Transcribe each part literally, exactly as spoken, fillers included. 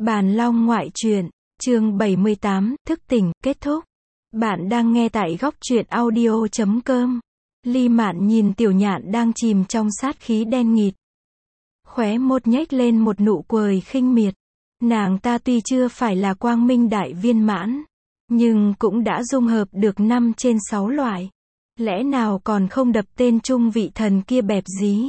Bàn Long ngoại truyện, chương bảy mươi tám, thức tỉnh, kết thúc. Bạn đang nghe tại góc truyện audio chấm com. Ly Mạn nhìn Tiểu Nhạn đang chìm trong sát khí đen nghịt. Khóe môi nhếch lên một nụ cười khinh miệt. Nàng ta tuy chưa phải là quang minh đại viên mãn, nhưng cũng đã dung hợp được năm trên sáu loại. Lẽ nào còn không đập tên trung vị thần kia bẹp dí.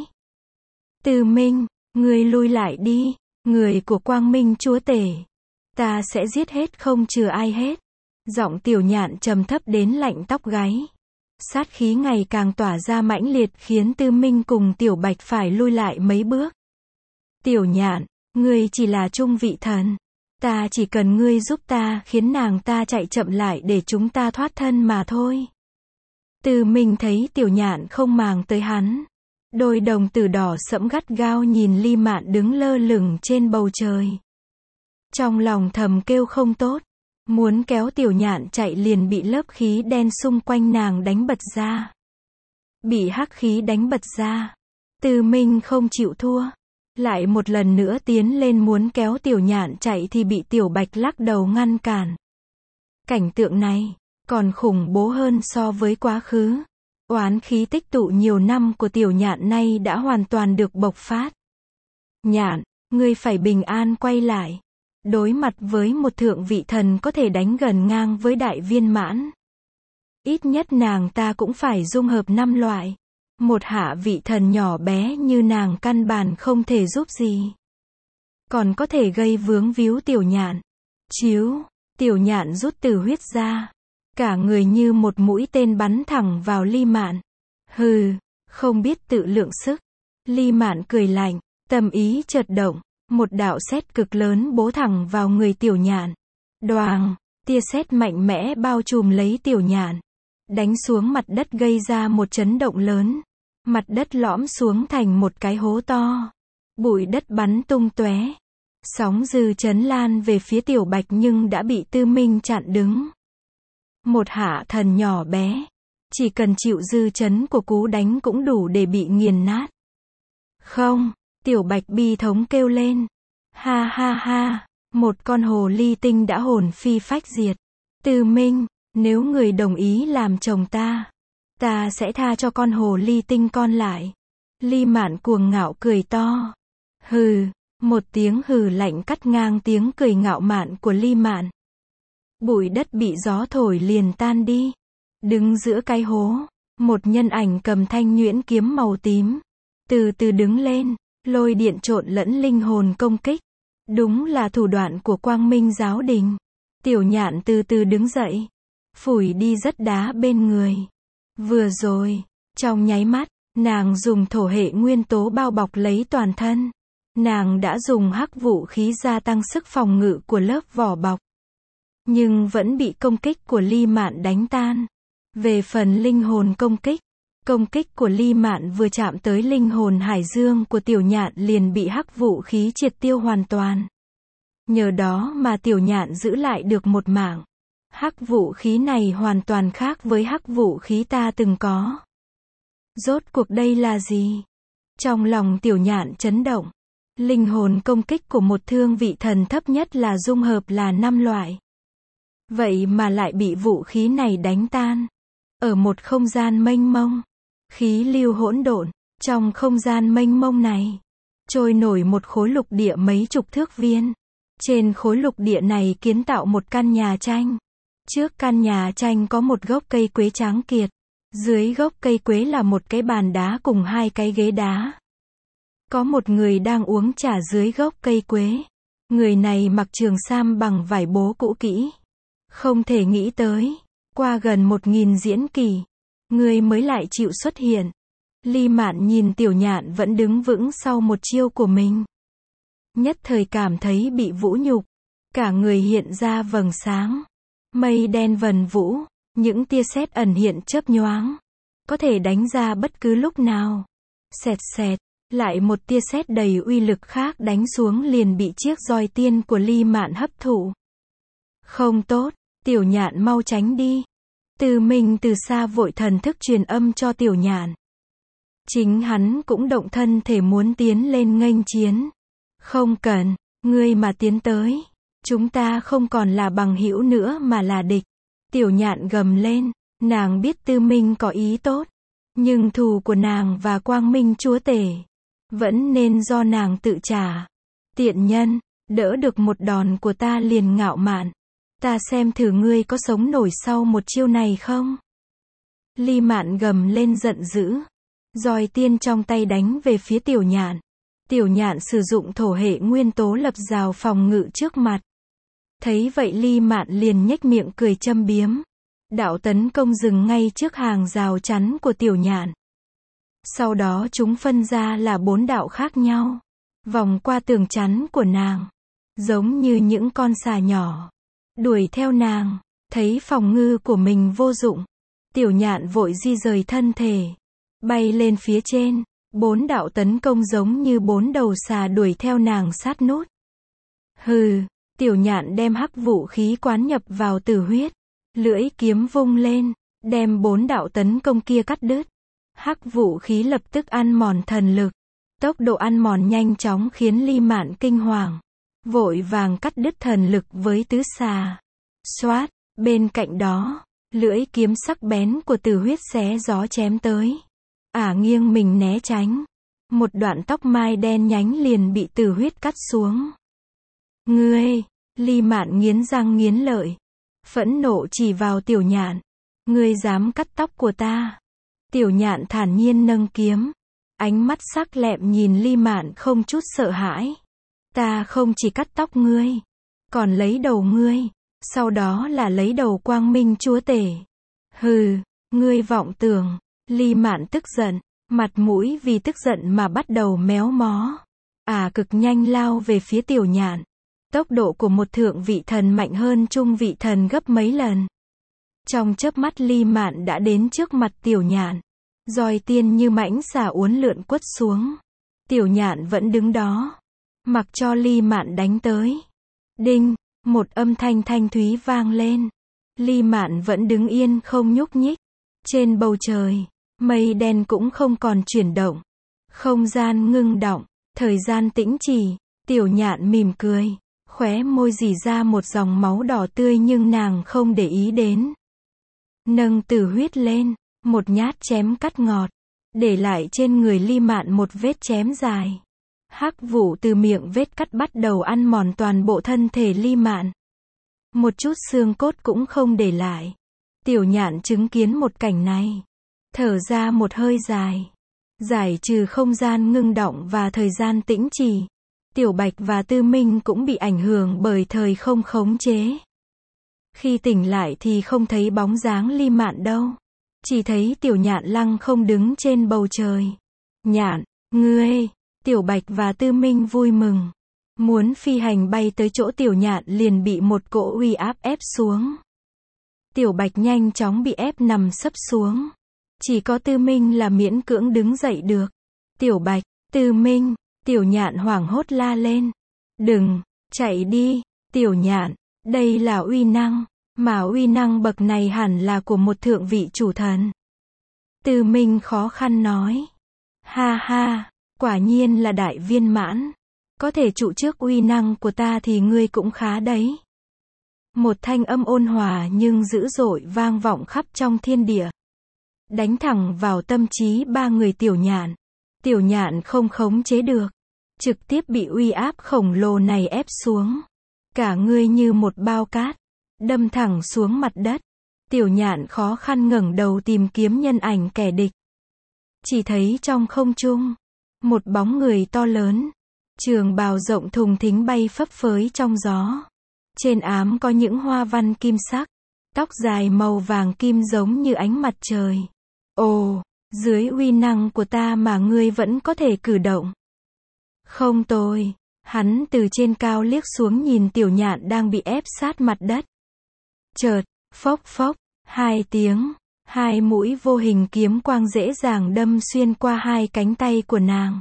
Từ Minh, ngươi lui lại đi, người của quang minh chúa tể. Ta sẽ giết hết không chừa ai hết. Giọng Tiểu Nhạn trầm thấp đến lạnh tóc gáy. Sát khí ngày càng tỏa ra mãnh liệt khiến Tư Minh cùng Tiểu Bạch phải lui lại mấy bước. Tiểu Nhạn, ngươi chỉ là trung vị thần. Ta chỉ cần ngươi giúp ta khiến nàng ta chạy chậm lại để chúng ta thoát thân mà thôi. Tư Minh thấy Tiểu Nhạn không màng tới hắn. Đôi đồng tử đỏ sẫm gắt gao nhìn Ly Mạn đứng lơ lửng trên bầu trời. Trong lòng thầm kêu không tốt. Muốn kéo Tiểu Nhạn chạy liền bị lớp khí đen xung quanh nàng đánh bật ra. Bị hắc khí đánh bật ra. Tư Minh không chịu thua. Lại một lần nữa tiến lên muốn kéo Tiểu Nhạn chạy thì bị Tiểu Bạch lắc đầu ngăn cản. Cảnh tượng này còn khủng bố hơn so với quá khứ. Oán khí tích tụ nhiều năm của Tiểu Nhạn nay đã hoàn toàn được bộc phát. Nhạn, ngươi phải bình an quay lại. Đối mặt với một thượng vị thần có thể đánh gần ngang với đại viên mãn. Ít nhất nàng ta cũng phải dung hợp năm loại. Một hạ vị thần nhỏ bé như nàng căn bản không thể giúp gì. Còn có thể gây vướng víu Tiểu Nhạn. Chiếu, Tiểu Nhạn rút tử huyết ra. Cả người như một mũi tên bắn thẳng vào Ly Mạn. Hừ, không biết tự lượng sức. Ly Mạn cười lạnh, tâm ý chợt động. Một đạo sét cực lớn bổ thẳng vào người Tiểu Nhạn. Đoàng, tia sét mạnh mẽ bao trùm lấy Tiểu Nhạn. Đánh xuống mặt đất gây ra một chấn động lớn. Mặt đất lõm xuống thành một cái hố to. Bụi đất bắn tung tóe. Sóng dư chấn lan về phía Tiểu Bạch nhưng đã bị Tư Minh chặn đứng. Một hạ thần nhỏ bé. Chỉ cần chịu dư chấn của cú đánh cũng đủ để bị nghiền nát. Không. Tiểu Bạch bi thống kêu lên. Ha ha ha, một con hồ ly tinh đã hồn phi phách diệt. Tư Minh, nếu người đồng ý làm chồng ta, ta sẽ tha cho con hồ ly tinh con lại. Ly Mạn cuồng ngạo cười to. Hừ, một tiếng hừ lạnh cắt ngang tiếng cười ngạo mạn của Ly Mạn. Bụi đất bị gió thổi liền tan đi. Đứng giữa cái hố, một nhân ảnh cầm thanh nhuyễn kiếm màu tím. Từ từ đứng lên. Lôi điện trộn lẫn linh hồn công kích. Đúng là thủ đoạn của Quang Minh giáo đình. Tiểu Nhạn từ từ đứng dậy. Phủi đi rất đá bên người. Vừa rồi, trong nháy mắt, nàng dùng thổ hệ nguyên tố bao bọc lấy toàn thân. Nàng đã dùng hắc vũ khí gia tăng sức phòng ngự của lớp vỏ bọc. Nhưng vẫn bị công kích của Ly Mạn đánh tan. Về phần linh hồn công kích. Công kích của Ly Mạn vừa chạm tới linh hồn hải dương của Tiểu Nhạn liền bị hắc vũ khí triệt tiêu hoàn toàn. Nhờ đó mà Tiểu Nhạn giữ lại được một mạng. Hắc vũ khí này hoàn toàn khác với hắc vũ khí ta từng có. Rốt cuộc đây là gì? Trong lòng Tiểu Nhạn chấn động. Linh hồn công kích của một thương vị thần thấp nhất là dung hợp là năm loại. Vậy mà lại bị vũ khí này đánh tan. Ở một không gian mênh mông. Khí lưu hỗn độn, trong không gian mênh mông này, trôi nổi một khối lục địa mấy chục thước viên. Trên khối lục địa này kiến tạo một căn nhà tranh. Trước căn nhà tranh có một gốc cây quế tráng kiệt. Dưới gốc cây quế là một cái bàn đá cùng hai cái ghế đá. Có một người đang uống trà dưới gốc cây quế. Người này mặc trường sam bằng vải bố cũ kỹ. Không thể nghĩ tới, qua gần một nghìn diễn kỳ. Người mới lại chịu xuất hiện. Ly Mạn nhìn Tiểu Nhạn vẫn đứng vững sau một chiêu của mình. Nhất thời cảm thấy bị vũ nhục. Cả người hiện ra vầng sáng. Mây đen vần vũ. Những tia sét ẩn hiện chớp nhoáng. Có thể đánh ra bất cứ lúc nào. Xẹt xẹt. Lại một tia sét đầy uy lực khác đánh xuống liền bị chiếc roi tiên của Ly Mạn hấp thụ. Không tốt. Tiểu Nhạn mau tránh đi. Tư Minh từ xa vội thần thức truyền âm cho Tiểu Nhạn. Chính hắn cũng động thân thể muốn tiến lên nghênh chiến. Không cần, Ngươi mà tiến tới, chúng ta không còn là bằng hữu nữa mà là địch. Tiểu nhạn gầm lên, nàng biết Tư Minh có ý tốt, nhưng thù của nàng và Quang Minh chúa tể vẫn nên do nàng tự trả. Tiện nhân, đỡ được một đòn của ta liền ngạo mạn. Ta xem thử ngươi có sống nổi sau một chiêu này không? Ly Mạn gầm lên giận dữ. Roi tiên trong tay đánh về phía tiểu nhạn. Tiểu nhạn sử dụng thổ hệ nguyên tố lập rào phòng ngự trước mặt. Thấy vậy Ly Mạn liền nhếch miệng cười châm biếm. Đạo tấn công dừng ngay trước hàng rào chắn của tiểu nhạn. Sau đó chúng phân ra là bốn đạo khác nhau. Vòng qua tường chắn của nàng. Giống như những con xà nhỏ. Đuổi theo nàng. Thấy phòng ngự của mình vô dụng. Tiểu nhạn vội di rời thân thể. Bay lên phía trên. Bốn đạo tấn công giống như bốn đầu xà đuổi theo nàng sát nút. Hừ. Tiểu nhạn đem hắc vũ khí quán nhập vào tử huyết. Lưỡi kiếm vung lên. Đem bốn đạo tấn công kia cắt đứt. Hắc vũ khí lập tức ăn mòn thần lực. Tốc độ ăn mòn nhanh chóng khiến Ly Mạn kinh hoàng. Vội vàng cắt đứt thần lực với tứ xà. Xoát. Bên cạnh đó, lưỡi kiếm sắc bén của tử huyết xé gió chém tới. Ả nghiêng mình né tránh. Một đoạn tóc mai đen nhánh liền bị tử huyết cắt xuống. Ngươi! Ly Mạn nghiến răng nghiến lợi. Phẫn nộ chỉ vào tiểu nhạn. Ngươi dám cắt tóc của ta. Tiểu nhạn thản nhiên nâng kiếm. Ánh mắt sắc lẹm nhìn Ly Mạn không chút sợ hãi. Ta không chỉ cắt tóc ngươi. Còn lấy đầu ngươi. Sau đó là lấy đầu Quang Minh chúa tể. Hừ, ngươi vọng tưởng. Ly Mạn tức giận. Mặt mũi vì tức giận mà bắt đầu méo mó. Ả cực nhanh lao về phía tiểu nhạn. Tốc độ của một thượng vị thần mạnh hơn trung vị thần gấp mấy lần. Trong chớp mắt Ly Mạn đã đến trước mặt tiểu nhạn. Roi tiên như mãnh xà uốn lượn quất xuống. Tiểu nhạn vẫn đứng đó. Mặc cho Ly Mạn đánh tới. Đinh, một âm thanh thanh thúy vang lên. Ly Mạn vẫn đứng yên không nhúc nhích. Trên bầu trời, mây đen cũng không còn chuyển động. Không gian ngưng đọng, thời gian tĩnh trì. Tiểu nhạn mỉm cười. Khóe môi rỉ ra một dòng máu đỏ tươi nhưng nàng không để ý đến. Nâng tử huyết lên, một nhát chém cắt ngọt, để lại trên người Ly Mạn một vết chém dài. Hắc vụ từ miệng vết cắt bắt đầu ăn mòn toàn bộ thân thể Ly Mạn. Một chút xương cốt cũng không để lại. Tiểu nhạn chứng kiến một cảnh này. Thở ra một hơi dài. Giải trừ không gian ngưng đọng và thời gian tĩnh trì. Tiểu Bạch và Tư Minh cũng bị ảnh hưởng bởi thời không khống chế. Khi tỉnh lại thì không thấy bóng dáng Ly Mạn đâu. Chỉ thấy tiểu nhạn lăng không đứng trên bầu trời. Nhạn, ngươi! Tiểu Bạch và Tư Minh vui mừng. Muốn phi hành bay tới chỗ tiểu nhạn liền bị một cỗ uy áp ép xuống. Tiểu Bạch nhanh chóng bị ép nằm sấp xuống. Chỉ có Tư Minh là miễn cưỡng đứng dậy được. Tiểu Bạch, Tư Minh! Tiểu nhạn hoảng hốt la lên. Đừng, chạy đi, tiểu nhạn, đây là uy năng, mà uy năng bậc này hẳn là của một thượng vị chủ thần. Tư Minh khó khăn nói. Ha ha, quả nhiên là đại viên mãn. Có thể trụ trước uy năng của ta thì ngươi cũng khá đấy. Một thanh âm ôn hòa nhưng dữ dội vang vọng khắp trong thiên địa. Đánh thẳng vào tâm trí ba người tiểu nhạn. Tiểu nhạn không khống chế được. Trực tiếp bị uy áp khổng lồ này ép xuống. Cả người như một bao cát. Đâm thẳng xuống mặt đất. Tiểu nhạn khó khăn ngẩng đầu tìm kiếm nhân ảnh kẻ địch. Chỉ thấy trong không trung. Một bóng người to lớn. Trường bào rộng thùng thình bay phấp phới trong gió. Trên ám có những hoa văn kim sắc. Tóc dài màu vàng kim giống như ánh mặt trời. Ồ! Dưới uy năng của ta mà ngươi vẫn có thể cử động. Không tồi. Hắn từ trên cao liếc xuống nhìn tiểu nhạn đang bị ép sát mặt đất. Chợt, phốc phốc, hai tiếng, hai mũi vô hình kiếm quang dễ dàng đâm xuyên qua hai cánh tay của nàng.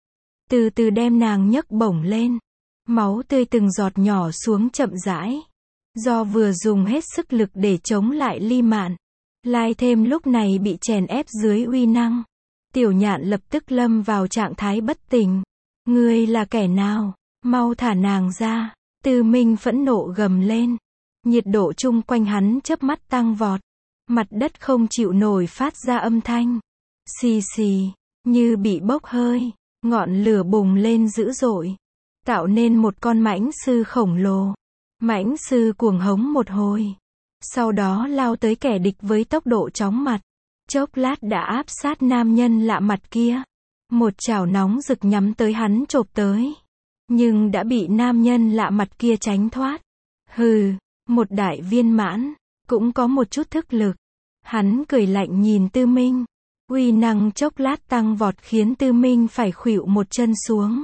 Từ từ đem nàng nhấc bổng lên. Máu tươi từng giọt nhỏ xuống chậm rãi. Do vừa dùng hết sức lực để chống lại Ly Mạn. Lại thêm lúc này bị chèn ép dưới uy năng. Tiểu nhạn lập tức lâm vào trạng thái bất tỉnh. Ngươi là kẻ nào? Mau thả nàng ra. Tư Minh phẫn nộ gầm lên. Nhiệt độ chung quanh hắn chớp mắt tăng vọt. Mặt đất không chịu nổi phát ra âm thanh. Xì xì, như bị bốc hơi. Ngọn lửa bùng lên dữ dội. Tạo nên một con mãnh sư khổng lồ. Mãnh sư cuồng hống một hồi. Sau đó lao tới kẻ địch với tốc độ chóng mặt. Chốc lát đã áp sát nam nhân lạ mặt kia. Một chảo nóng rực nhắm tới hắn chộp tới. Nhưng đã bị nam nhân lạ mặt kia tránh thoát. Hừ, một đại viên mãn, cũng có một chút thức lực. Hắn cười lạnh nhìn Tư Minh. Uy năng chốc lát tăng vọt khiến Tư Minh phải khuỵu một chân xuống.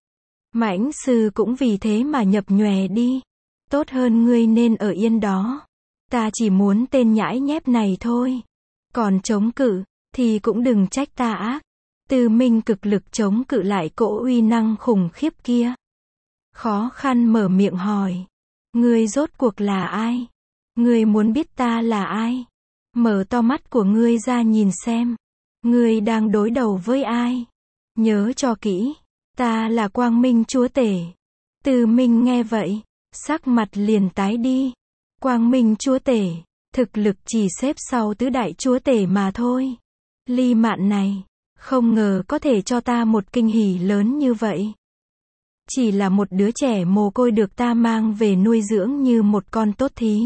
Mãnh sư cũng vì thế mà nhập nhòe đi. Tốt hơn ngươi nên ở yên đó. Ta chỉ muốn tên nhãi nhép này thôi. Còn chống cự, thì cũng đừng trách ta ác. Tư Minh cực lực chống cự lại cỗ uy năng khủng khiếp kia. Khó khăn mở miệng hỏi. Ngươi rốt cuộc là ai? Ngươi muốn biết ta là ai? Mở to mắt của ngươi ra nhìn xem. Ngươi đang đối đầu với ai? Nhớ cho kỹ. Ta là Quang Minh Chúa Tể. Tư Minh nghe vậy. Sắc mặt liền tái đi. Quang Minh Chúa Tể. Thực lực chỉ xếp sau tứ đại chúa tể mà thôi. Ly Mạn này. Không ngờ có thể cho ta một kinh hỉ lớn như vậy. Chỉ là một đứa trẻ mồ côi được ta mang về nuôi dưỡng như một con tốt thí.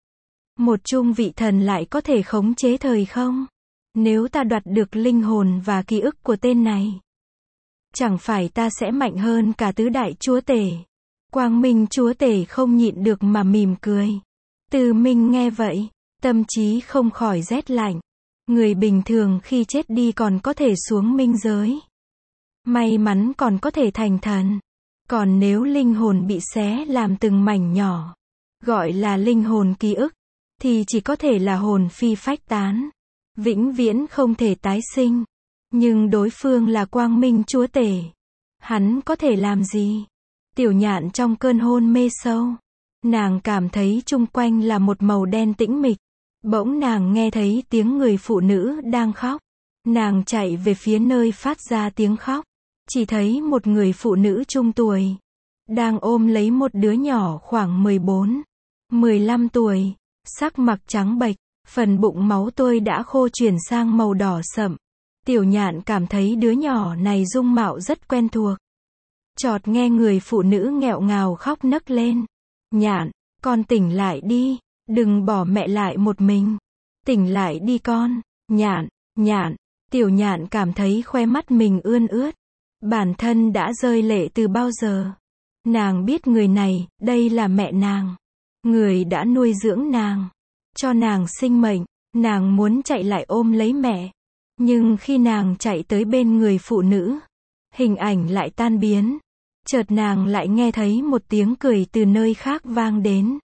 Một chung vị thần lại có thể khống chế thời không? Nếu ta đoạt được linh hồn và ký ức của tên này, chẳng phải ta sẽ mạnh hơn cả tứ đại chúa tể. Quang Minh Chúa Tể không nhịn được mà mỉm cười. Tư Minh nghe vậy, tâm trí không khỏi rét lạnh. Người bình thường khi chết đi còn có thể xuống minh giới. May mắn còn có thể thành thần. Còn nếu linh hồn bị xé làm từng mảnh nhỏ, gọi là linh hồn ký ức, thì chỉ có thể là hồn phi phách tán. Vĩnh viễn không thể tái sinh. Nhưng đối phương là Quang Minh Chúa Tể. Hắn có thể làm gì? Tiểu Nhạn trong cơn hôn mê sâu. Nàng cảm thấy chung quanh là một màu đen tĩnh mịch. Bỗng nàng nghe thấy tiếng người phụ nữ đang khóc. Nàng chạy về phía nơi phát ra tiếng khóc. Chỉ thấy một người phụ nữ trung tuổi. Đang ôm lấy một đứa nhỏ khoảng mười bốn, mười lăm tuổi. Sắc mặt trắng bệch. Phần bụng máu tươi đã khô chuyển sang màu đỏ sậm. Tiểu Nhạn cảm thấy đứa nhỏ này dung mạo rất quen thuộc. Chợt nghe người phụ nữ nghẹo ngào khóc nấc lên. Nhạn, con tỉnh lại đi. Đừng bỏ mẹ lại một mình. Tỉnh lại đi con. Nhạn, Nhạn. Tiểu Nhạn cảm thấy khóe mắt mình ươn ướt. Bản thân đã rơi lệ từ bao giờ. Nàng biết người này, đây là mẹ nàng. Người đã nuôi dưỡng nàng. Cho nàng sinh mệnh. Nàng muốn chạy lại ôm lấy mẹ. Nhưng khi nàng chạy tới bên người phụ nữ, hình ảnh lại tan biến. Chợt nàng lại nghe thấy một tiếng cười từ nơi khác vang đến.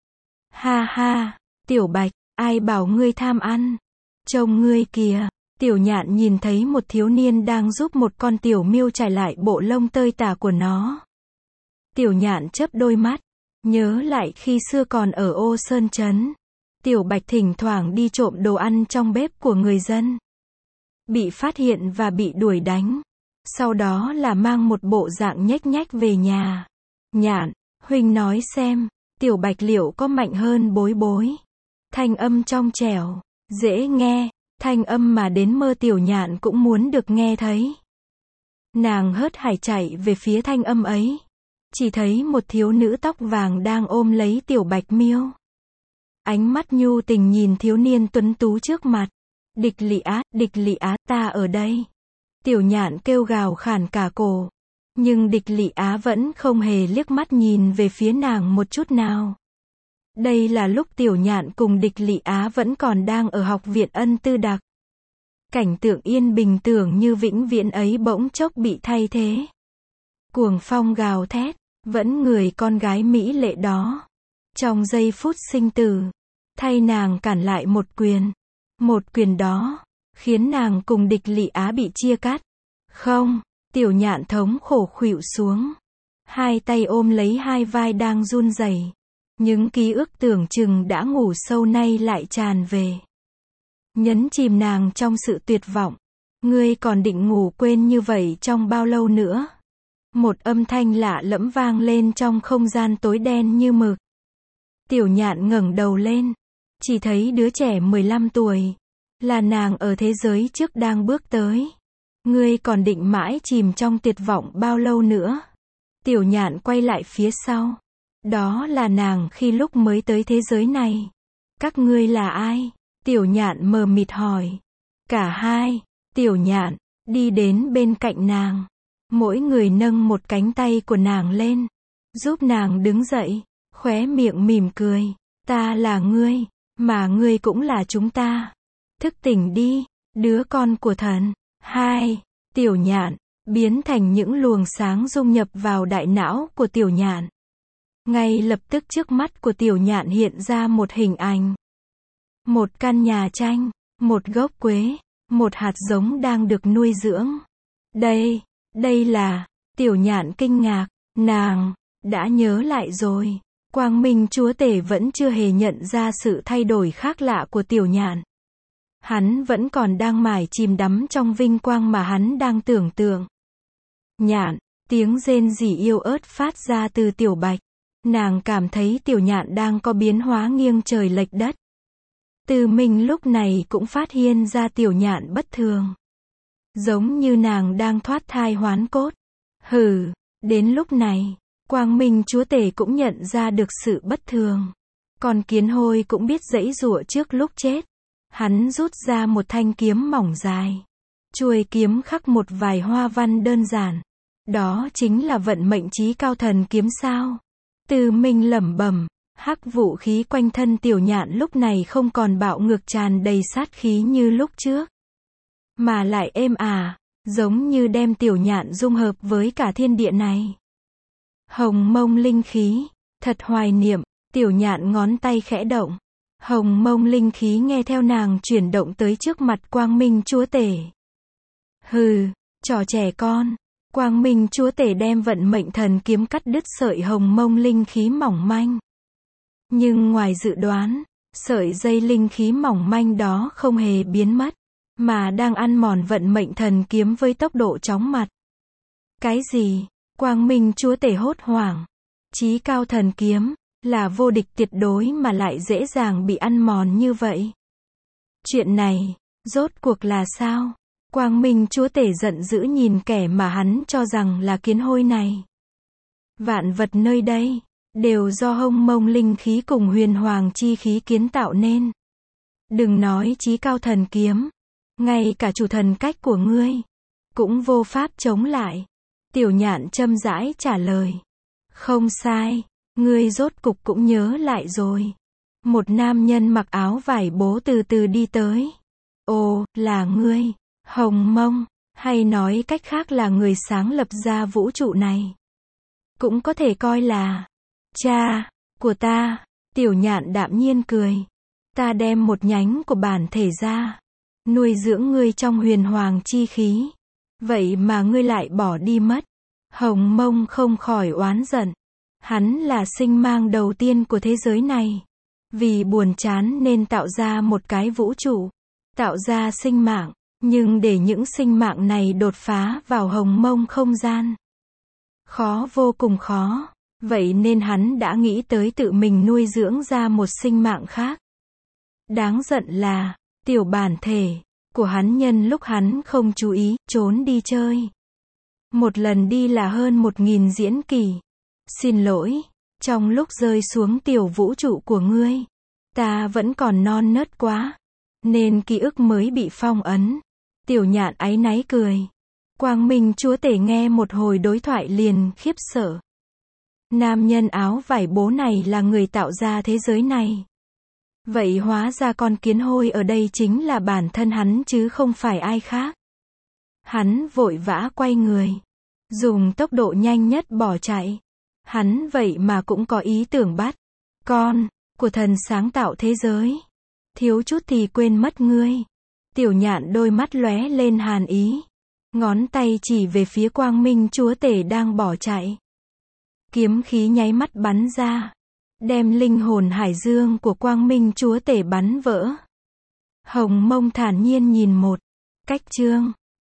Ha ha, Tiểu Bạch, ai bảo ngươi tham ăn? Trông ngươi kìa. Tiểu Nhạn nhìn thấy một thiếu niên đang giúp một con tiểu miêu trải lại bộ lông tơi tả của nó. Tiểu Nhạn chớp đôi mắt, nhớ lại khi xưa còn ở Ô Sơn Trấn. Tiểu Bạch thỉnh thoảng đi trộm đồ ăn trong bếp của người dân. Bị phát hiện và bị đuổi đánh. Sau đó là mang một bộ dạng nhếch nhách về nhà. Nhạn, huynh nói xem, Tiểu Bạch liệu có mạnh hơn Bối Bối? Thanh âm trong trẻo, dễ nghe, thanh âm mà đến mơ Tiểu Nhạn cũng muốn được nghe thấy. Nàng hớt hải chạy về phía thanh âm ấy. Chỉ thấy một thiếu nữ tóc vàng đang ôm lấy Tiểu Bạch miêu. Ánh mắt nhu tình nhìn thiếu niên tuấn tú trước mặt. Địch Lị Á, Địch Lị Á, ta ở đây. Tiểu Nhạn kêu gào khản cả cổ. Nhưng Địch Lị Á vẫn không hề liếc mắt nhìn về phía nàng một chút nào. Đây là lúc Tiểu Nhạn cùng Địch Lị Á vẫn còn đang ở học viện Ân Tư Đặc. Cảnh tượng yên bình tưởng như vĩnh viễn ấy bỗng chốc bị thay thế. Cuồng phong gào thét, vẫn người con gái mỹ lệ đó. Trong giây phút sinh tử, thay nàng cản lại một quyền. Một quyền đó, khiến nàng cùng Địch Lị Á bị chia cắt. Không, Tiểu Nhạn thống khổ khuỵu xuống. Hai tay ôm lấy hai vai đang run rẩy. Những ký ức tưởng chừng đã ngủ sâu nay lại tràn về. Nhấn chìm nàng trong sự tuyệt vọng. Ngươi còn định ngủ quên như vậy trong bao lâu nữa? Một âm thanh lạ lẫm vang lên trong không gian tối đen như mực. Tiểu Nhạn ngẩng đầu lên, chỉ thấy đứa trẻ mười lăm tuổi, là nàng ở thế giới trước đang bước tới. Ngươi còn định mãi chìm trong tuyệt vọng bao lâu nữa? Tiểu Nhạn quay lại phía sau. Đó là nàng khi lúc mới tới thế giới này. Các ngươi là ai? Tiểu Nhạn mờ mịt hỏi. Cả hai. Tiểu Nhạn đi đến bên cạnh nàng. Mỗi người nâng một cánh tay của nàng lên, giúp nàng đứng dậy, khóe miệng mỉm cười. Ta là ngươi, mà ngươi cũng là chúng ta. Thức tỉnh đi, đứa con của thần. Hai. Tiểu Nhạn biến thành những luồng sáng dung nhập vào đại não của Tiểu Nhạn. Ngay lập tức trước mắt của Tiểu Nhạn hiện ra một hình ảnh. Một căn nhà tranh, một gốc quế, một hạt giống đang được nuôi dưỡng. Đây, đây là, Tiểu Nhạn kinh ngạc, nàng đã nhớ lại rồi. Quang Minh Chúa Tể vẫn chưa hề nhận ra sự thay đổi khác lạ của Tiểu Nhạn. Hắn vẫn còn đang mải chìm đắm trong vinh quang mà hắn đang tưởng tượng. Nhạn, tiếng rên rỉ yêu ớt phát ra từ Tiểu Bạch. Nàng cảm thấy Tiểu Nhạn đang có biến hóa nghiêng trời lệch đất. Từ mình lúc này cũng phát hiện ra Tiểu Nhạn bất thường. Giống như nàng đang thoát thai hoán cốt. Hừ, đến lúc này, Quang Minh Chúa Tể cũng nhận ra được sự bất thường. Còn kiến hôi cũng biết giãy giụa trước lúc chết. Hắn rút ra một thanh kiếm mỏng dài. Chuôi kiếm khắc một vài hoa văn đơn giản. Đó chính là vận mệnh chí cao thần kiếm sao. Từ mình lẩm bẩm, hắc vũ khí quanh thân Tiểu Nhạn lúc này không còn bạo ngược tràn đầy sát khí như lúc trước. Mà lại êm ả, giống như đem Tiểu Nhạn dung hợp với cả thiên địa này. Hồng mông linh khí, thật hoài niệm, Tiểu Nhạn ngón tay khẽ động. Hồng mông linh khí nghe theo nàng chuyển động tới trước mặt Quang Minh Chúa Tể. Hừ, trò trẻ con. Quang Minh Chúa Tể đem vận mệnh thần kiếm cắt đứt sợi hồng mông linh khí mỏng manh. Nhưng ngoài dự đoán, sợi dây linh khí mỏng manh đó không hề biến mất, mà đang ăn mòn vận mệnh thần kiếm với tốc độ chóng mặt. Cái gì? Quang Minh Chúa Tể hốt hoảng. Chí cao thần kiếm, là vô địch tuyệt đối mà lại dễ dàng bị ăn mòn như vậy. Chuyện này, rốt cuộc là sao? Quang Minh Chúa Tể giận dữ nhìn kẻ mà hắn cho rằng là kiến hôi này. Vạn vật nơi đây, đều do hồng mông linh khí cùng huyền hoàng chi khí kiến tạo nên. Đừng nói chí cao thần kiếm, ngay cả chủ thần cách của ngươi, cũng vô pháp chống lại. Tiểu Nhạn châm rãi trả lời. Không sai, ngươi rốt cục cũng nhớ lại rồi. Một nam nhân mặc áo vải bố từ từ đi tới. Ồ, là ngươi, Hồng Mông, hay nói cách khác là người sáng lập ra vũ trụ này. Cũng có thể coi là cha của ta. Tiểu Nhạn đạm nhiên cười. Ta đem một nhánh của bản thể ra, nuôi dưỡng ngươi trong huyền hoàng chi khí. Vậy mà ngươi lại bỏ đi mất. Hồng Mông không khỏi oán giận. Hắn là sinh mang đầu tiên của thế giới này. Vì buồn chán nên tạo ra một cái vũ trụ. Tạo ra sinh mạng. Nhưng để những sinh mạng này đột phá vào hồng mông không gian. Khó vô cùng khó. Vậy nên hắn đã nghĩ tới tự mình nuôi dưỡng ra một sinh mạng khác. Đáng giận là, tiểu bản thể của hắn nhân lúc hắn không chú ý, trốn đi chơi. Một lần đi là hơn một nghìn diễn kỳ. Xin lỗi, trong lúc rơi xuống tiểu vũ trụ của ngươi, ta vẫn còn non nớt quá, nên ký ức mới bị phong ấn. Tiểu Nhạn áy náy cười. Quang Minh Chúa Tể nghe một hồi đối thoại liền khiếp sợ. Nam nhân áo vải bố này là người tạo ra thế giới này. Vậy hóa ra con kiến hôi ở đây chính là bản thân hắn chứ không phải ai khác. Hắn vội vã quay người, dùng tốc độ nhanh nhất bỏ chạy. Hắn vậy mà cũng có ý tưởng bắt con của thần sáng tạo thế giới. Thiếu chút thì quên mất ngươi. Tiểu Nhạn đôi mắt lóe lên hàn ý. Ngón tay chỉ về phía Quang Minh Chúa Tể đang bỏ chạy. Kiếm khí nháy mắt bắn ra, đem linh hồn hải dương của Quang Minh Chúa Tể bắn vỡ. Hồng Mông thản nhiên nhìn một cách chương.